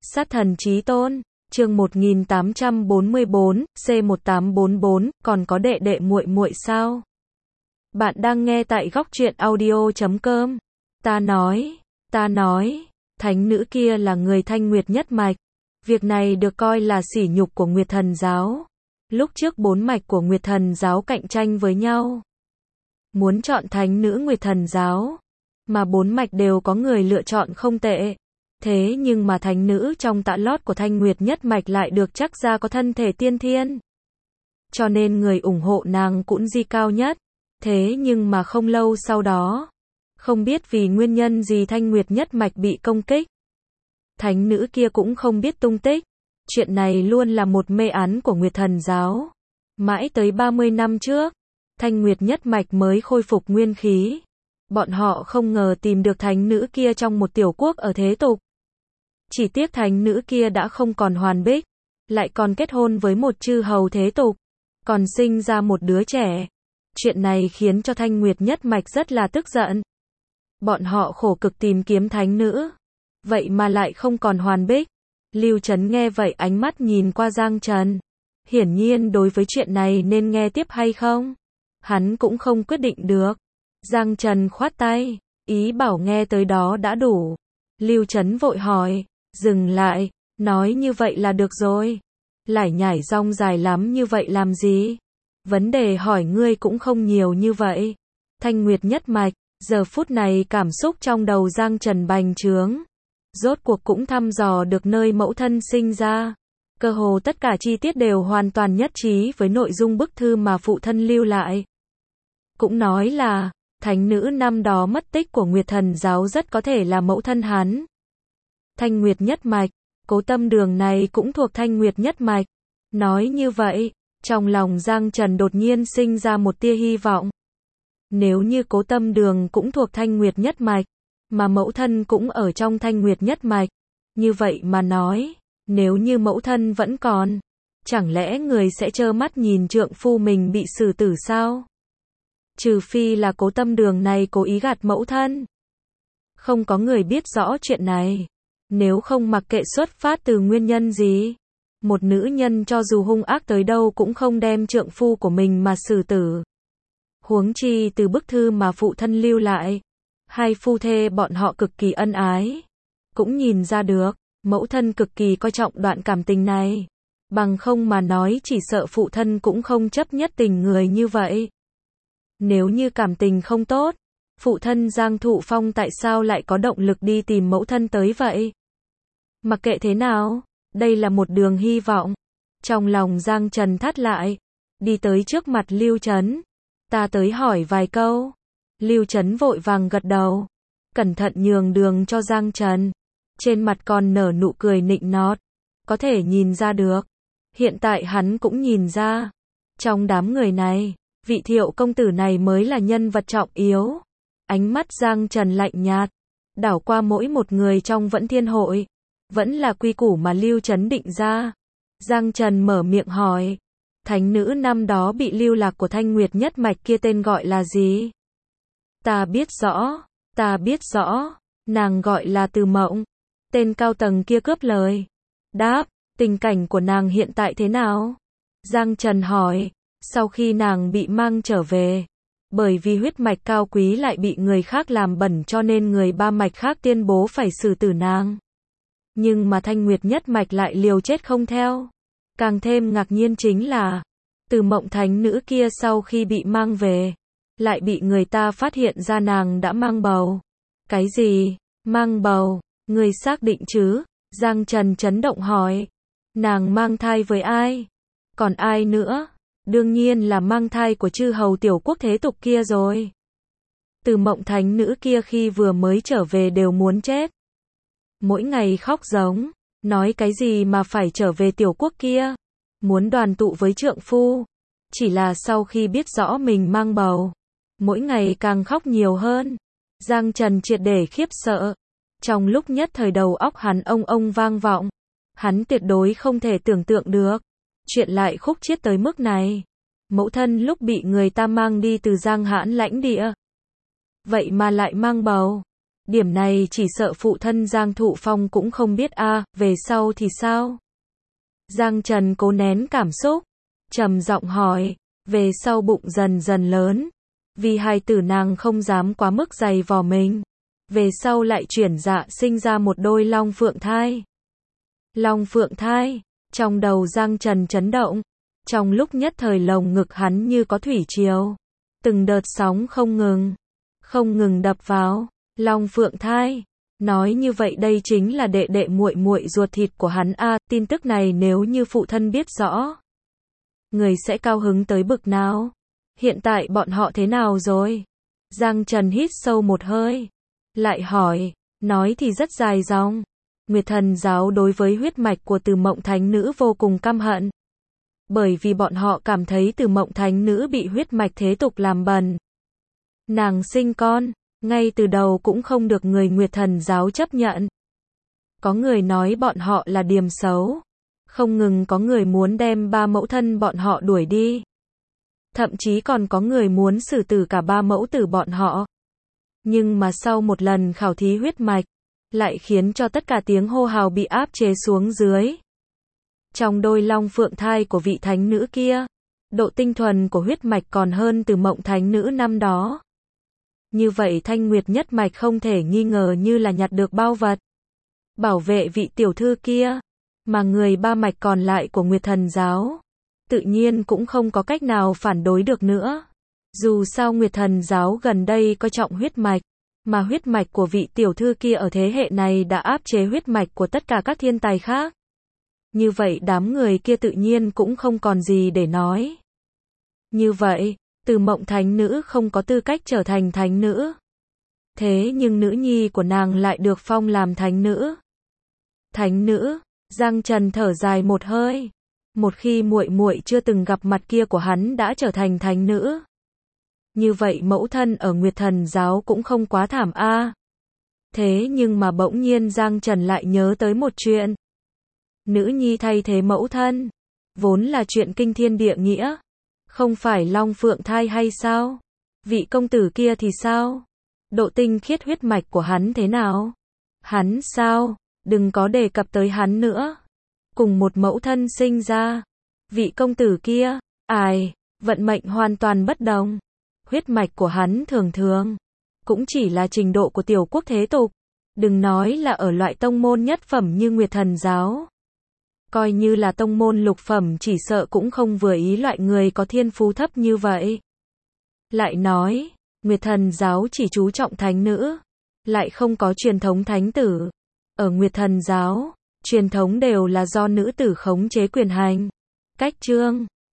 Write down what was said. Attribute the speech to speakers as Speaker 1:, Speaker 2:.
Speaker 1: Sát thần chí tôn, chương 1844, C1844, còn có đệ đệ muội muội sao? Bạn đang nghe tại góc truyện audio.com. Ta nói, thánh nữ kia là người Thanh Nguyệt nhất mạch. Việc này được coi là sỉ nhục của Nguyệt Thần giáo. Lúc trước 4 mạch của Nguyệt Thần giáo cạnh tranh với nhau, muốn chọn thánh nữ Nguyệt Thần giáo, mà 4 mạch đều có người lựa chọn không tệ. Thế nhưng mà thánh nữ trong tạ lót của Thanh Nguyệt nhất mạch lại được chắc ra có thân thể tiên thiên. Cho nên người ủng hộ nàng cũng di cao nhất. Thế nhưng mà không lâu sau đó, không biết vì nguyên nhân gì Thanh Nguyệt nhất mạch bị công kích. Thánh nữ kia cũng không biết tung tích. Chuyện này luôn là một mê án của Nguyệt Thần giáo. Mãi tới 30 năm trước, Thanh Nguyệt nhất mạch mới khôi phục nguyên khí. Bọn họ không ngờ tìm được thánh nữ kia trong một tiểu quốc ở thế tục. Chỉ tiếc thánh nữ kia đã không còn hoàn bích, lại còn kết hôn với một chư hầu thế tục, còn sinh ra một đứa trẻ. Chuyện này khiến cho Thanh Nguyệt nhất mạch rất là tức giận. Bọn họ khổ cực tìm kiếm thánh nữ, vậy mà lại không còn hoàn bích. Lưu Trấn nghe vậy ánh mắt nhìn qua Giang Trần. Hiển nhiên đối với chuyện này nên nghe tiếp hay không, hắn cũng không quyết định được. Giang Trần khoát tay, ý bảo nghe tới đó đã đủ. Lưu Trấn vội hỏi, dừng lại, nói như vậy là được rồi. Lải nhải rong dài lắm như vậy làm gì? Vấn đề hỏi ngươi cũng không nhiều như vậy. Thanh Nguyệt nhất mạch, giờ phút này cảm xúc trong đầu Giang Trần bành trướng. Rốt cuộc cũng thăm dò được nơi mẫu thân sinh ra. Cơ hồ tất cả chi tiết đều hoàn toàn nhất trí với nội dung bức thư mà phụ thân lưu lại. Cũng nói là, thánh nữ năm đó mất tích của Nguyệt Thần giáo rất có thể là mẫu thân hắn. Thanh Nguyệt nhất mạch, Cố Tâm Đường này cũng thuộc Thanh Nguyệt nhất mạch. Nói như vậy, trong lòng Giang Trần đột nhiên sinh ra một tia hy vọng. Nếu như Cố Tâm Đường cũng thuộc Thanh Nguyệt nhất mạch, mà mẫu thân cũng ở trong Thanh Nguyệt nhất mạch, như vậy mà nói, nếu như mẫu thân vẫn còn, chẳng lẽ người sẽ trơ mắt nhìn trượng phu mình bị xử tử sao? Trừ phi là Cố Tâm Đường này cố ý gạt mẫu thân. Không có người biết rõ chuyện này. Nếu không mặc kệ xuất phát từ nguyên nhân gì, một nữ nhân cho dù hung ác tới đâu cũng không đem trượng phu của mình mà xử tử. Huống chi từ bức thư mà phụ thân lưu lại, hai phu thê bọn họ cực kỳ ân ái. Cũng nhìn ra được, mẫu thân cực kỳ coi trọng đoạn cảm tình này. Bằng không mà nói chỉ sợ phụ thân cũng không chấp nhất tình người như vậy. Nếu như cảm tình không tốt, phụ thân Giang Thụ Phong tại sao lại có động lực đi tìm mẫu thân tới vậy? Mặc kệ thế nào, đây là một đường hy vọng. Trong lòng Giang Trần thắt lại, đi tới trước mặt Lưu Trấn. Ta tới hỏi vài câu. Lưu Trấn vội vàng gật đầu, cẩn thận nhường đường cho Giang Trần. Trên mặt còn nở nụ cười nịnh nọt. Có thể nhìn ra được. Hiện tại hắn cũng nhìn ra. Trong đám người này, vị Thiệu công tử này mới là nhân vật trọng yếu. Ánh mắt Giang Trần lạnh nhạt, đảo qua mỗi một người trong Vẫn Thiên hội. Vẫn là quy củ mà Lưu Trấn định ra. Giang Trần mở miệng hỏi, thánh nữ năm đó bị lưu lạc của Thanh Nguyệt nhất mạch kia tên gọi là gì? Ta biết rõ, nàng gọi là Từ Mộng. Tên cao tầng kia cướp lời. Đáp, tình cảnh của nàng hiện tại thế nào? Giang Trần hỏi, sau khi nàng bị mang trở về, bởi vì huyết mạch cao quý lại bị người khác làm bẩn cho nên người ba mạch khác tuyên bố phải xử tử nàng. Nhưng mà Thanh Nguyệt nhất mạch lại liều chết không theo. Càng thêm ngạc nhiên chính là, Từ Mộng thánh nữ kia sau khi bị mang về, lại bị người ta phát hiện ra nàng đã mang bầu. Cái gì? Mang bầu? Người xác định chứ? Giang Trần chấn động hỏi. Nàng mang thai với ai? Còn ai nữa? Đương nhiên là mang thai của chư hầu tiểu quốc thế tục kia rồi. Từ Mộng thánh nữ kia khi vừa mới trở về đều muốn chết. Mỗi ngày khóc giống, nói cái gì mà phải trở về tiểu quốc kia, muốn đoàn tụ với trượng phu. Chỉ là sau khi biết rõ mình mang bầu, mỗi ngày càng khóc nhiều hơn. Giang Trần triệt để khiếp sợ. Trong lúc nhất thời đầu óc hắn ông vang vọng. Hắn tuyệt đối không thể tưởng tượng được, chuyện lại khúc chiết tới mức này. Mẫu thân lúc bị người ta mang đi từ Giang Hãn lãnh địa, vậy mà lại mang bầu. Điểm này chỉ sợ phụ thân Giang Thụ Phong cũng không biết a, về sau thì sao? Giang Trần cố nén cảm xúc, trầm giọng hỏi, về sau bụng dần dần lớn, vì hài tử nàng không dám quá mức dày vò mình, về sau lại chuyển dạ sinh ra một đôi long phượng thai. Long phượng thai, trong đầu Giang Trần chấn động, trong lúc nhất thời lồng ngực hắn như có thủy triều, từng đợt sóng không ngừng đập vào. Long phượng thai, nói như vậy đây chính là đệ đệ muội muội ruột thịt của hắn a, tin tức này nếu như phụ thân biết rõ, người sẽ cao hứng tới bực nào? Hiện tại bọn họ thế nào rồi? Giang Trần hít sâu một hơi, lại hỏi, nói thì rất dài dòng. Nguyệt Thần giáo đối với huyết mạch của Từ Mộng Thánh Nữ vô cùng căm hận, bởi vì bọn họ cảm thấy Từ Mộng Thánh Nữ bị huyết mạch thế tục làm bẩn. Nàng sinh con, ngay từ đầu cũng không được người Nguyệt Thần giáo chấp nhận. Có người nói bọn họ là điềm xấu, không ngừng có người muốn đem ba mẫu thân bọn họ đuổi đi. Thậm chí còn có người muốn xử tử cả ba mẫu tử bọn họ. Nhưng mà sau một lần khảo thí huyết mạch, lại khiến cho tất cả tiếng hô hào bị áp chế xuống dưới. Trong đôi long phượng thai của vị thánh nữ kia, độ tinh thuần của huyết mạch còn hơn Từ Mộng Thánh Nữ năm đó. Như vậy Thanh Nguyệt nhất mạch không thể nghi ngờ như là nhặt được bao vật. Bảo vệ vị tiểu thư kia, mà người ba mạch còn lại của Nguyệt Thần giáo, tự nhiên cũng không có cách nào phản đối được nữa. Dù sao Nguyệt Thần giáo gần đây coi trọng huyết mạch, mà huyết mạch của vị tiểu thư kia ở thế hệ này đã áp chế huyết mạch của tất cả các thiên tài khác. Như vậy đám người kia tự nhiên cũng không còn gì để nói. Như vậy, Từ Mộng Thánh Nữ không có tư cách trở thành thánh nữ. Thế nhưng nữ nhi của nàng lại được phong làm thánh nữ. Thánh nữ, Giang Trần thở dài một hơi. Một khi muội muội chưa từng gặp mặt kia của hắn đã trở thành thánh nữ, như vậy mẫu thân ở Nguyệt Thần giáo cũng không quá thảm a. Thế nhưng mà bỗng nhiên Giang Trần lại nhớ tới một chuyện. Nữ nhi thay thế mẫu thân, vốn là chuyện kinh thiên địa nghĩa. Không phải long phượng thai hay sao? Vị công tử kia thì sao? Độ tinh khiết huyết mạch của hắn thế nào? Hắn sao? Đừng có đề cập tới hắn nữa. Cùng một mẫu thân sinh ra. Vị công tử kia, ai, vận mệnh hoàn toàn bất đồng. Huyết mạch của hắn thường thường, cũng chỉ là trình độ của tiểu quốc thế tục. Đừng nói là ở loại tông môn nhất phẩm như Nguyệt Thần giáo. Coi như là tông môn lục phẩm chỉ sợ cũng không vừa ý loại người có thiên phú thấp như vậy. Lại nói, Nguyệt Thần giáo chỉ chú trọng thánh nữ, lại không có truyền thống thánh tử. Ở Nguyệt Thần giáo, truyền thống đều là do nữ tử khống chế quyền hành. Cách chương